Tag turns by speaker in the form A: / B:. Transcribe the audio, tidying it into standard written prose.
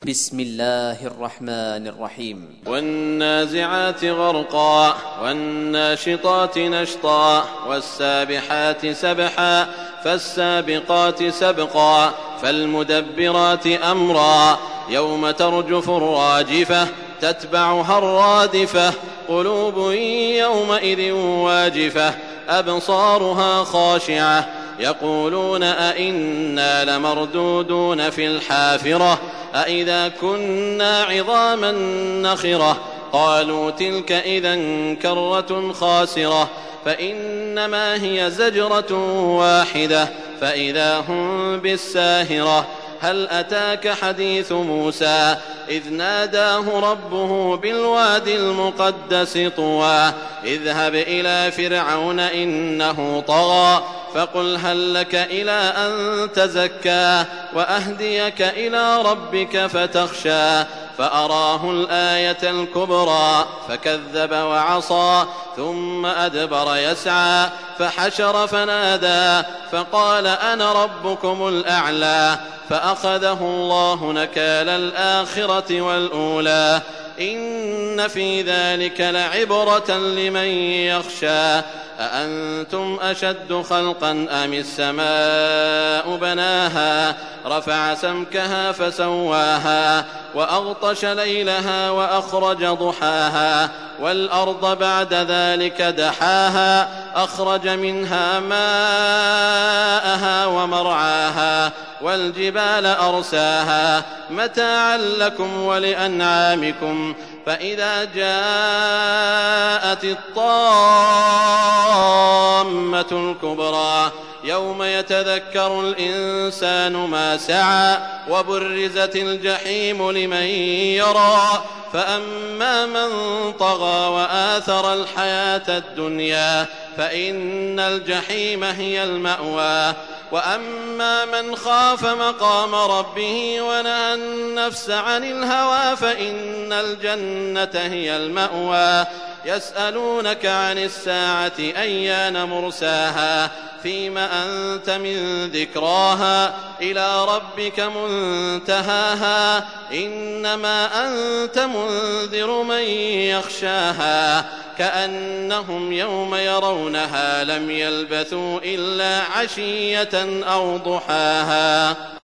A: بسم الله الرحمن الرحيم.
B: والنازعات غرقا والناشطات نشطا والسابحات سبحا فالسابقات سبقا فالمدبرات أمرا يوم ترجف الراجفة تتبعها الرادفة قلوب يومئذ واجفة أبصارها خاشعة يقولون أئنا لمردودون في الحافرة أئذا كنا عظاما نخرة قالوا تلك إذا كرة خاسرة فإنما هي زجرة واحدة فإذا هم بالساهرة هل أتاك حديث موسى إذ ناداه ربه بالوادي المقدس طوى اذهب إلى فرعون إنه طغى فقل هل لك إلى أن تزكى وأهديك إلى ربك فتخشى فأراه الآية الكبرى فكذب وعصى ثم أدبر يسعى فحشر فنادى فقال أنا ربكم الأعلى فأخذه الله نكال الآخرة والأولى إن في ذلك لعبرة لمن يخشى أأنتم أشد خلقا أم السماء بناها رفع سمكها فسواها وأغطش ليلها وأخرج ضحاها والأرض بعد ذلك دحاها أخرج منها ماءها ومرعاها والجبال أرساها متاعا لكم ولأنعامكم فإذا جاءت الطامة الكبرى يوم يتذكر الإنسان ما سعى وبرزت الجحيم لمن يرى فأما من طغى وآثر الحياة الدنيا فإن الجحيم هي المأوى وأما من خاف مقام ربه ونهى النفس عن الهوى فإن الجنة هي المأوى يسألونك عن الساعة أيان مرساها فيم أنت من ذكراها إلى ربك منتهاها إنما أنت منذر من يخشاها كأنهم يوم يرونها لم يلبثوا إلا عشية أو ضحاها.